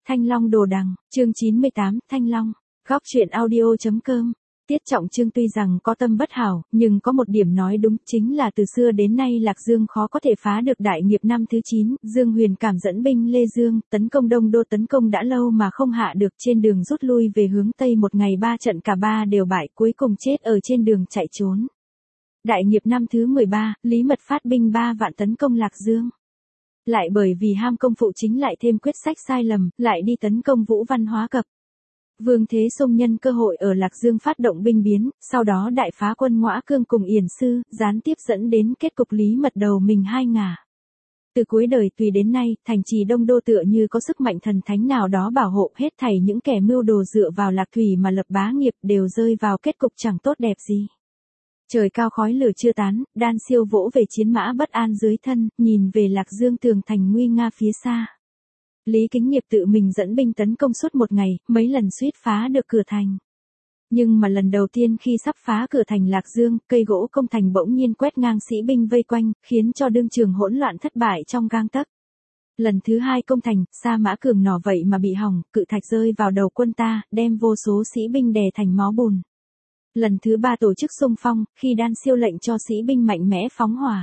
Thanh Long Đồ Đằng, chương 98, Thanh Long, góc truyện audio.com. Tiết Trọng Chương tuy rằng có tâm bất hảo, nhưng có một điểm nói đúng chính là từ xưa đến nay Lạc Dương khó có thể phá được đại nghiệp năm thứ 9, Dương Huyền cảm dẫn binh Lê Dương, tấn công Đông Đô, tấn công đã lâu mà không hạ được, trên đường rút lui về hướng Tây, một ngày 3 trận cả 3 đều bại, cuối cùng chết ở trên đường chạy trốn. Đại nghiệp năm thứ 13, Lý Mật phát binh 3 vạn tấn công Lạc Dương. Lại bởi vì ham công phụ chính lại thêm quyết sách sai lầm, lại đi tấn công Vũ Văn Hóa Cập. Vương Thế Sung nhân cơ hội ở Lạc Dương phát động binh biến, sau đó đại phá quân Ngõa Cương cùng Yển Sư, gián tiếp dẫn đến kết cục Lý Mật đầu mình hai ngả. Từ cuối đời tùy đến nay, thành trì Đông Đô tựa như có sức mạnh thần thánh nào đó bảo hộ, hết thảy những kẻ mưu đồ dựa vào Lạc Thủy mà lập bá nghiệp đều rơi vào kết cục chẳng tốt đẹp gì. Trời cao khói lửa chưa tán, Đan Siêu vỗ về chiến mã bất an dưới thân, nhìn về Lạc Dương tường thành nguy nga phía xa. Lý Kính Nghiệp tự mình dẫn binh tấn công suốt một ngày, mấy lần suýt phá được cửa thành. Nhưng mà lần đầu tiên khi sắp phá cửa thành Lạc Dương, cây gỗ công thành bỗng nhiên quét ngang sĩ binh vây quanh, khiến cho đương trường hỗn loạn thất bại trong gang tấc. Lần thứ 2 công thành, Sa Mã Cường nỏ vậy mà bị hỏng, cự thạch rơi vào đầu quân ta, đem vô số sĩ binh đè thành máu bùn. Lần thứ 3 tổ chức xung phong, khi Đan Siêu lệnh cho sĩ binh mạnh mẽ phóng hỏa.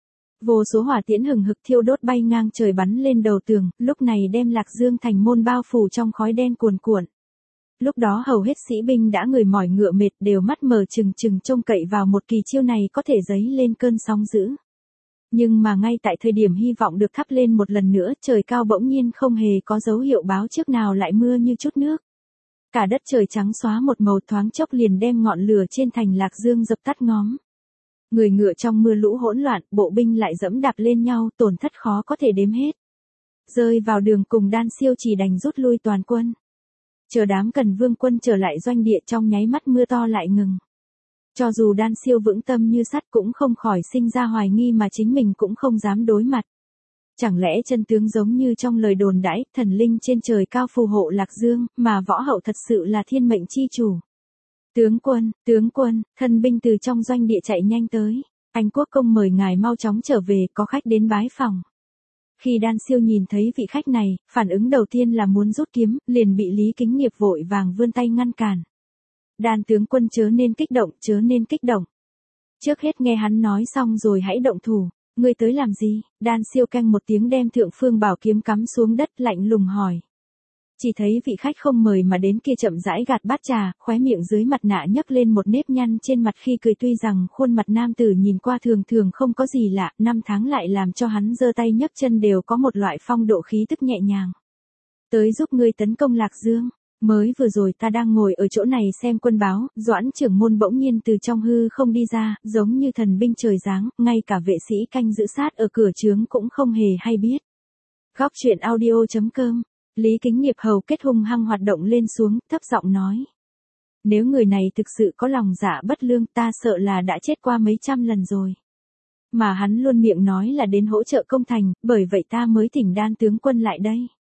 Vô số hỏa tiễn hừng hực thiêu đốt bay ngang trời bắn lên đầu tường, lúc này đem Lạc Dương thành môn bao phủ trong khói đen cuồn cuộn. Lúc đó hầu hết sĩ binh đã người mỏi ngựa mệt, đều mắt mờ trừng trừng trông cậy vào một kỳ chiêu này có thể dấy lên cơn sóng dữ. Nhưng mà ngay tại thời điểm hy vọng được thắp lên một lần nữa, trời cao bỗng nhiên không hề có dấu hiệu báo trước nào lại mưa như chút nước. Cả đất trời trắng xóa một màu, thoáng chốc liền đem ngọn lửa trên thành Lạc Dương dập tắt ngóm. Người ngựa trong mưa lũ hỗn loạn, bộ binh lại dẫm đạp lên nhau, tổn thất khó có thể đếm hết. Rơi vào đường cùng, Đan Siêu chỉ đành rút lui toàn quân. Chờ đám Cần Vương quân trở lại doanh địa, trong nháy mắt mưa to lại ngừng. Cho dù Đan Siêu vững tâm như sắt cũng không khỏi sinh ra hoài nghi mà chính mình cũng không dám đối mặt. Chẳng lẽ chân tướng giống như trong lời đồn đãi, thần linh trên trời cao phù hộ Lạc Dương, mà võ hậu thật sự là thiên mệnh chi chủ. Tướng quân, thân binh từ trong doanh địa chạy nhanh tới. Anh quốc công mời ngài mau chóng trở về, có khách đến bái phòng. Khi Đan Siêu nhìn thấy vị khách này, phản ứng đầu tiên là muốn rút kiếm, liền bị Lý Kính Nghiệp vội vàng vươn tay ngăn cản. Đan tướng quân chớ nên kích động. Trước hết nghe hắn nói xong rồi hãy động thủ. Ngươi tới làm gì? Đan Siêu canh một tiếng đem thượng phương bảo kiếm cắm xuống đất, lạnh lùng hỏi. Chỉ thấy vị khách không mời mà đến kia chậm rãi gạt bát trà, khóe miệng dưới mặt nạ nhấc lên một nếp nhăn trên mặt khi cười, tuy rằng khuôn mặt nam tử nhìn qua thường thường không có gì lạ, năm tháng lại làm cho hắn giơ tay nhấc chân đều có một loại phong độ khí tức nhẹ nhàng. Tới giúp ngươi tấn công Lạc Dương. Mới vừa rồi ta đang ngồi ở chỗ này xem quân báo, Doãn trưởng môn bỗng nhiên từ trong hư không đi ra, giống như thần binh trời giáng, ngay cả vệ sĩ canh giữ sát ở cửa trướng cũng không hề hay biết. Góc truyện audio.com. Lý Kính Nghiệp hầu kết hung hăng hoạt động lên xuống, thấp giọng nói. Nếu người này thực sự có lòng dạ bất lương, ta sợ là đã chết qua mấy trăm lần rồi. Mà hắn luôn miệng nói là đến hỗ trợ công thành, bởi vậy ta mới thỉnh Đan tướng quân lại đây.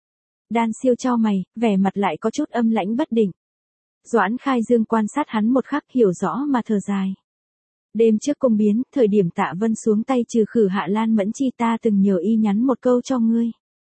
Đan Siêu chau mày, vẻ mặt lại có chút âm lãnh bất định. Doãn Khai Dương quan sát hắn một khắc, hiểu rõ mà thở dài. Đêm trước cung biến, thời điểm Tạ Vân xuống tay trừ khử Hạ Lan Mẫn Chi, ta từng nhờ y nhắn một câu cho ngươi.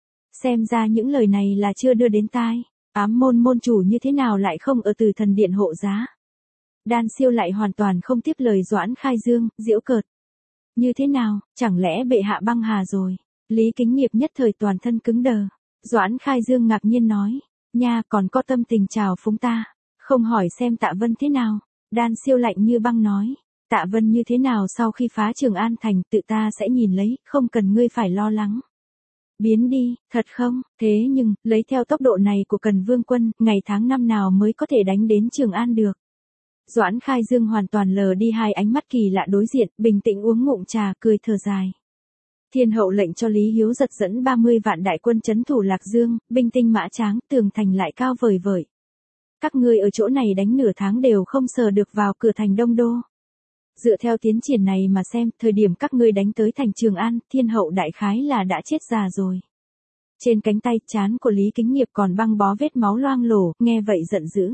Xem ra những lời này là chưa đưa đến tai. Ám môn môn chủ như thế nào lại không ở Từ Thần Điện hộ giá? Đan Siêu lại hoàn toàn không tiếp lời Doãn Khai Dương, giễu cợt. Như thế nào, chẳng lẽ bệ hạ băng hà rồi? Lý Kính Nghiệp nhất thời toàn thân cứng đờ. Doãn Khai Dương ngạc nhiên nói, nha, còn có tâm tình chào phúng ta, không hỏi xem Tạ Vân thế nào. Đan Siêu lạnh như băng nói, Tạ Vân như thế nào sau khi phá Trường An thành, tự ta sẽ nhìn lấy, không cần ngươi phải lo lắng. Biến đi, thật không? Thế nhưng, lấy theo tốc độ này của Cần Vương quân, ngày tháng năm nào mới có thể đánh đến Trường An được? Doãn Khai Dương hoàn toàn lờ đi hai ánh mắt kỳ lạ đối diện, bình tĩnh uống ngụm trà, cười thở dài. Thiên hậu lệnh cho Lý Hiếu Giật dẫn 30 vạn đại quân trấn thủ Lạc Dương, binh tinh mã tráng, tường thành lại cao vời vợi. Các ngươi ở chỗ này đánh nửa tháng đều không sờ được vào cửa thành Đông Đô. Dựa theo tiến triển này mà xem, thời điểm các ngươi đánh tới thành Trường An, thiên hậu đại khái là đã chết già rồi. Trên cánh tay, trán của Lý Kính Nghiệp còn băng bó vết máu loang lổ, nghe vậy giận dữ.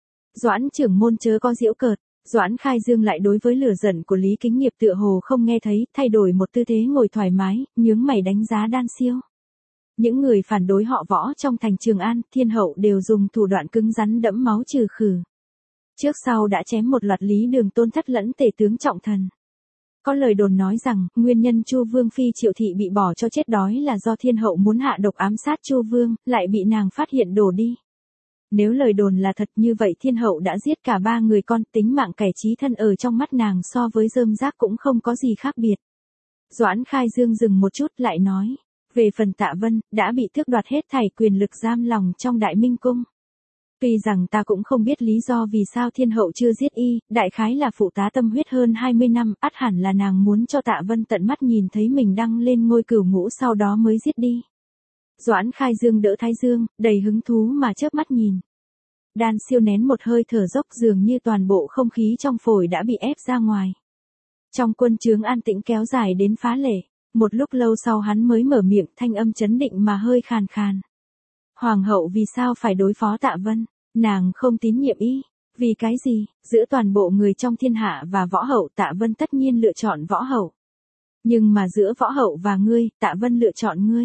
Doãn trưởng môn chớ có giễu cợt. Doãn Khai Dương lại đối với lửa giận của Lý Kính Nghiệp tựa hồ không nghe thấy, thay đổi một tư thế ngồi thoải mái, nhướng mày đánh giá Đan Siêu. Những người phản đối họ Võ trong thành Trường An, Thiên Hậu đều dùng thủ đoạn cứng rắn đẫm máu trừ khử. Trước sau đã chém một loạt Lý Đường Tôn thất lẫn tể tướng trọng thần. Có lời đồn nói rằng, nguyên nhân Chu Vương phi Triệu thị bị bỏ cho chết đói là do Thiên Hậu muốn hạ độc ám sát Chu Vương, lại bị nàng phát hiện đổ đi. Nếu lời đồn là thật như vậy Thiên Hậu đã giết cả 3 người con, tính mạng kẻ chí thân ở trong mắt nàng so với rơm rác cũng không có gì khác biệt. Doãn Khai Dương dừng một chút lại nói, về phần Tạ Vân, đã bị tước đoạt hết thảy quyền lực giam lòng trong Đại Minh Cung. Tuy rằng ta cũng không biết lý do vì sao Thiên Hậu chưa giết y, đại khái là phụ tá tâm huyết hơn 20 năm, ắt hẳn là nàng muốn cho Tạ Vân tận mắt nhìn thấy mình đăng lên ngôi cửu ngũ sau đó mới giết đi. Doãn Khai Dương đỡ thái dương, đầy hứng thú mà chớp mắt nhìn. Đan Siêu nén một hơi thở dốc dường như toàn bộ không khí trong phổi đã bị ép ra ngoài. Trong quân trướng an tĩnh kéo dài đến phá lệ, một lúc lâu sau hắn mới mở miệng thanh âm chấn định mà hơi khàn khàn. Hoàng hậu vì sao phải đối phó Tạ Vân, nàng không tín nhiệm y, vì cái gì, giữa toàn bộ người trong thiên hạ và võ hậu Tạ Vân tất nhiên lựa chọn võ hậu. Nhưng mà giữa võ hậu và ngươi, Tạ Vân lựa chọn ngươi.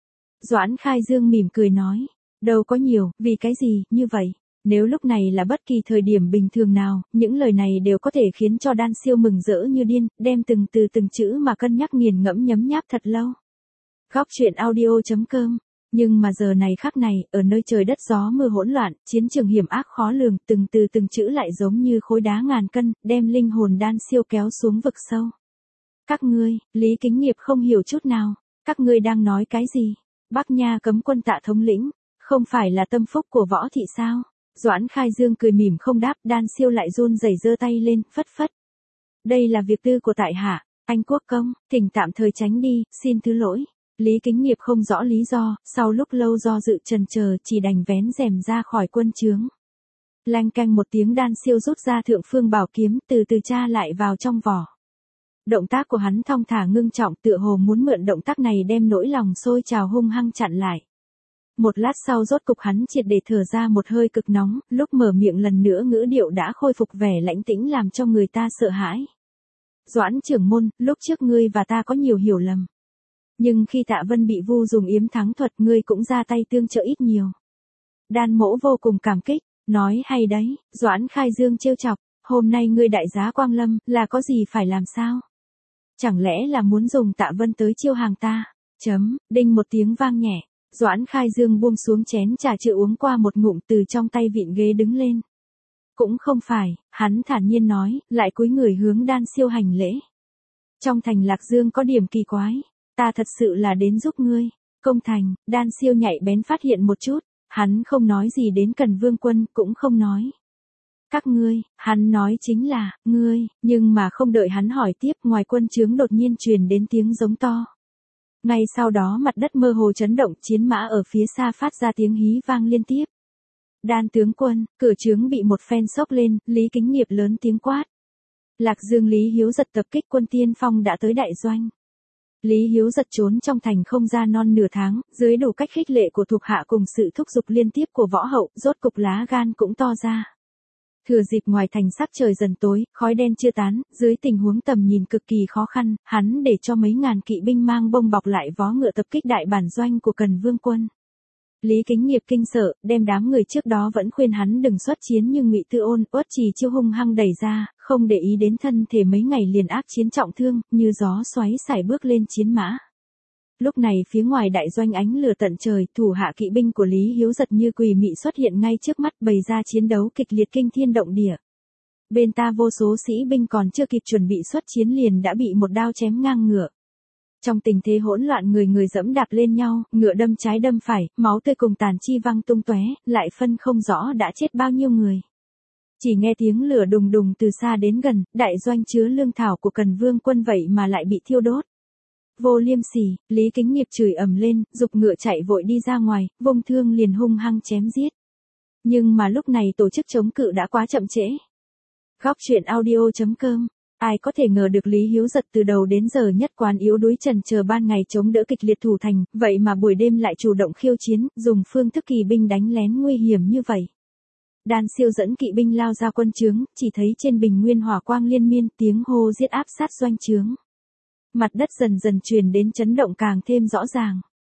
Doãn Khai Dương mỉm cười nói, đâu có nhiều, vì cái gì, như vậy. Nếu lúc này là bất kỳ thời điểm bình thường nào, những lời này đều có thể khiến cho Đan Siêu mừng rỡ như điên, đem từng từ từng chữ mà cân nhắc nghiền ngẫm nhấm nháp thật lâu. Góc truyện audio.com. Nhưng mà giờ này khắc này, ở nơi trời đất gió mưa hỗn loạn, chiến trường hiểm ác khó lường, từng từ từng chữ lại giống như khối đá ngàn cân, đem linh hồn Đan Siêu kéo xuống vực sâu. Các ngươi, Lý Kính Nghiệp không hiểu chút nào, các ngươi đang nói cái gì? Bắc Nha cấm quân Tạ thống lĩnh, không phải là tâm phúc của Võ thị sao? Doãn Khai Dương cười mỉm không đáp, Đan Siêu lại run rẩy giơ tay lên, phất phất. Đây là việc tư của tại hạ, anh quốc công, thỉnh tạm thời tránh đi, xin thứ lỗi. Lý Kính Nghiệp không rõ lý do, sau lúc lâu do dự chần chờ chỉ đành vén rèm ra khỏi quân trướng. Lanh canh một tiếng Đan Siêu rút ra thượng phương bảo kiếm từ từ tra lại vào trong vỏ. Động tác của hắn thong thả ngưng trọng tựa hồ muốn mượn động tác này đem nỗi lòng sôi trào hung hăng chặn lại. Một lát sau rốt cục hắn triệt để thở ra một hơi cực nóng, lúc mở miệng lần nữa ngữ điệu đã khôi phục vẻ lãnh tĩnh làm cho người ta sợ hãi. Doãn trưởng môn, lúc trước ngươi và ta có nhiều hiểu lầm. Nhưng khi Tạ Vân bị Vu dùng yếm thắng thuật ngươi cũng ra tay tương trợ ít nhiều. Đan Mỗ vô cùng cảm kích, nói hay đấy, Doãn Khai Dương trêu chọc, hôm nay ngươi đại giá Quang Lâm, là có gì phải làm sao? Chẳng lẽ là muốn dùng Tạ Vân tới chiêu hàng ta? Đinh một tiếng vang nhẹ, Doãn Khai Dương buông xuống chén trà chưa uống qua một ngụm từ trong tay vịn ghế đứng lên. Cũng không phải, hắn thản nhiên nói, lại cúi người hướng Đan Siêu hành lễ. Trong thành Lạc Dương có điểm kỳ quái, ta thật sự là đến giúp ngươi. Công thành, Đan Siêu nhạy bén phát hiện một chút, hắn không nói gì đến Cần Vương quân, cũng không nói. Các ngươi, hắn nói chính là, ngươi, nhưng mà không đợi hắn hỏi tiếp, ngoài quân trướng đột nhiên truyền đến tiếng giống to. Ngay sau đó mặt đất mơ hồ chấn động, chiến mã ở phía xa phát ra tiếng hí vang liên tiếp. Đan tướng quân, cửa trướng bị một phen sốc lên, Lý Kính Nghiệp lớn tiếng quát. Lạc Dương Lý Hiếu Giật tập kích quân tiên phong đã tới đại doanh. Lý Hiếu Giật trốn trong thành không ra non nửa tháng, dưới đủ cách khích lệ của thuộc hạ cùng sự thúc giục liên tiếp của võ hậu, rốt cục lá gan cũng to ra. Thừa dịp ngoài thành sắc trời dần tối, khói đen chưa tán, dưới tình huống tầm nhìn cực kỳ khó khăn, hắn để cho mấy ngàn kỵ binh mang bông bọc lại vó ngựa tập kích đại bản doanh của Cần Vương quân. Lý Kính Nghiệp kinh sợ, đem đám người trước đó vẫn khuyên hắn đừng xuất chiến nhưng Ngụy Tư Ôn, Uất Trì chiêu hung hăng đẩy ra, không để ý đến thân thể mấy ngày liền ác chiến trọng thương, như gió xoáy sải bước lên chiến mã. Lúc này phía ngoài đại doanh ánh lửa tận trời, thủ hạ kỵ binh của Lý Hiếu Giật như quỷ mị xuất hiện ngay trước mắt bày ra chiến đấu kịch liệt kinh thiên động địa. Bên ta vô số sĩ binh còn chưa kịp chuẩn bị xuất chiến liền đã bị một đao chém ngang ngựa. Trong tình thế hỗn loạn người người dẫm đạp lên nhau, ngựa đâm trái đâm phải, máu tươi cùng tàn chi văng tung tóe, lại phân không rõ đã chết bao nhiêu người. Chỉ nghe tiếng lửa đùng đùng từ xa đến gần, đại doanh chứa lương thảo của Cần Vương quân vậy mà lại bị thiêu đốt. Vô liêm sỉ, Lý Kính Nghiệp chửi ầm lên, giục ngựa chạy vội đi ra ngoài, vung thương liền hung hăng chém giết. Nhưng mà lúc này tổ chức chống cự đã quá chậm trễ. Góc truyện audio.com. Ai có thể ngờ được Lý Hiếu Giật từ đầu đến giờ nhất quán yếu đuối trần chờ ban ngày chống đỡ kịch liệt thủ thành, vậy mà buổi đêm lại chủ động khiêu chiến, dùng phương thức kỳ binh đánh lén nguy hiểm như vậy. Đan Siêu dẫn kỵ binh lao ra quân trướng, chỉ thấy trên bình nguyên hỏa quang liên miên, tiếng hô giết áp sát doanh trướng. Mặt đất dần dần truyền đến chấn động càng thêm rõ ràng.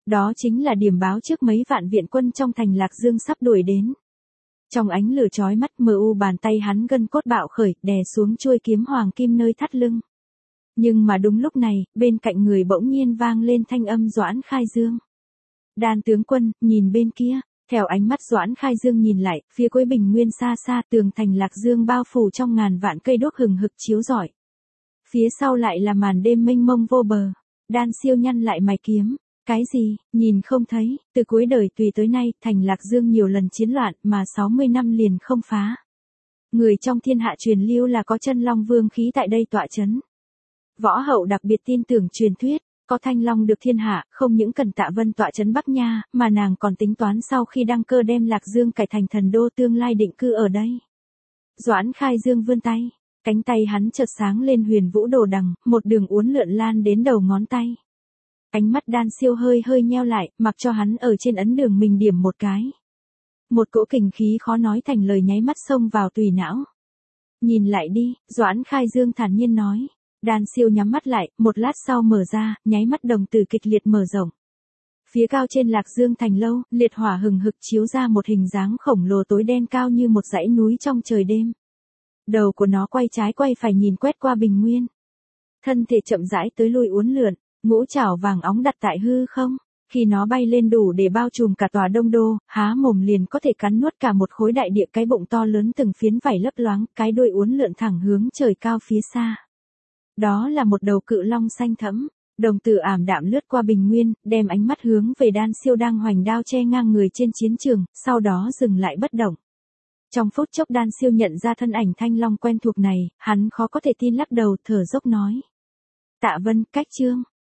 Đó chính là điểm báo trước mấy vạn viện quân trong thành Lạc Dương sắp đuổi đến. Trong ánh lửa chói mắt bàn tay hắn gân cốt bạo khởi, đè xuống chuôi kiếm hoàng kim nơi thắt lưng. Nhưng mà đúng lúc này, bên cạnh người bỗng nhiên vang lên thanh âm Doãn Khai Dương. Đan tướng quân, nhìn bên kia. Theo ánh mắt Doãn Khai Dương nhìn lại, phía cuối bình nguyên xa xa tường thành Lạc Dương bao phủ trong ngàn vạn cây đuốc hừng hực chiếu rọi. Phía sau lại là màn đêm mênh mông vô bờ. Đan Siêu nhăn lại mày kiếm. Cái gì, nhìn không thấy, từ cuối đời tùy tới nay, thành Lạc Dương nhiều lần chiến loạn mà 60 năm liền không phá. Người trong thiên hạ truyền lưu là có chân long vương khí tại đây tọa chấn. Võ hậu đặc biệt tin tưởng truyền thuyết, có thanh long được thiên hạ, không những cần Tạ Vân tọa chấn Bắc Nha, mà nàng còn tính toán sau khi đăng cơ đem Lạc Dương cải thành thần đô tương lai định cư ở đây. Doãn Khai Dương vươn tay, cánh tay hắn chợt sáng lên huyền vũ đồ đằng, một đường uốn lượn lan đến đầu ngón tay. Ánh mắt Đan Siêu hơi nheo lại, mặc cho hắn ở trên ấn đường mình điểm một cái. Một cỗ kình khí khó nói thành lời nháy mắt xông vào tùy não. Nhìn lại đi, Doãn Khai Dương thản nhiên nói. Đan Siêu nhắm mắt lại, một lát sau mở ra, nháy mắt đồng tử kịch liệt mở rộng. Phía cao trên Lạc Dương thành lâu, liệt hỏa hừng hực chiếu ra một hình dáng khổng lồ tối đen cao như một dãy núi trong trời đêm. Đầu của nó quay trái quay phải nhìn quét qua bình nguyên. Thân thể chậm rãi tới lui uốn lượn, ngũ trảo vàng óng đặt tại hư không. Khi nó bay lên đủ để bao trùm cả tòa Đông Đô, há mồm liền có thể cắn nuốt cả một khối đại địa, cái bụng to lớn từng phiến vảy lấp loáng, cái đuôi uốn lượn thẳng hướng trời cao phía xa. Đó là một đầu cự long xanh thẫm, đồng tử ảm đạm lướt qua bình nguyên, đem ánh mắt hướng về Đan Siêu đang hoành đao che ngang người trên chiến trường, sau đó dừng lại bất động. Trong phút chốc Đan Siêu nhận ra thân ảnh thanh long quen thuộc này, hắn khó có thể tin lắc đầu thở dốc nói. Tạ Vân, cách chương.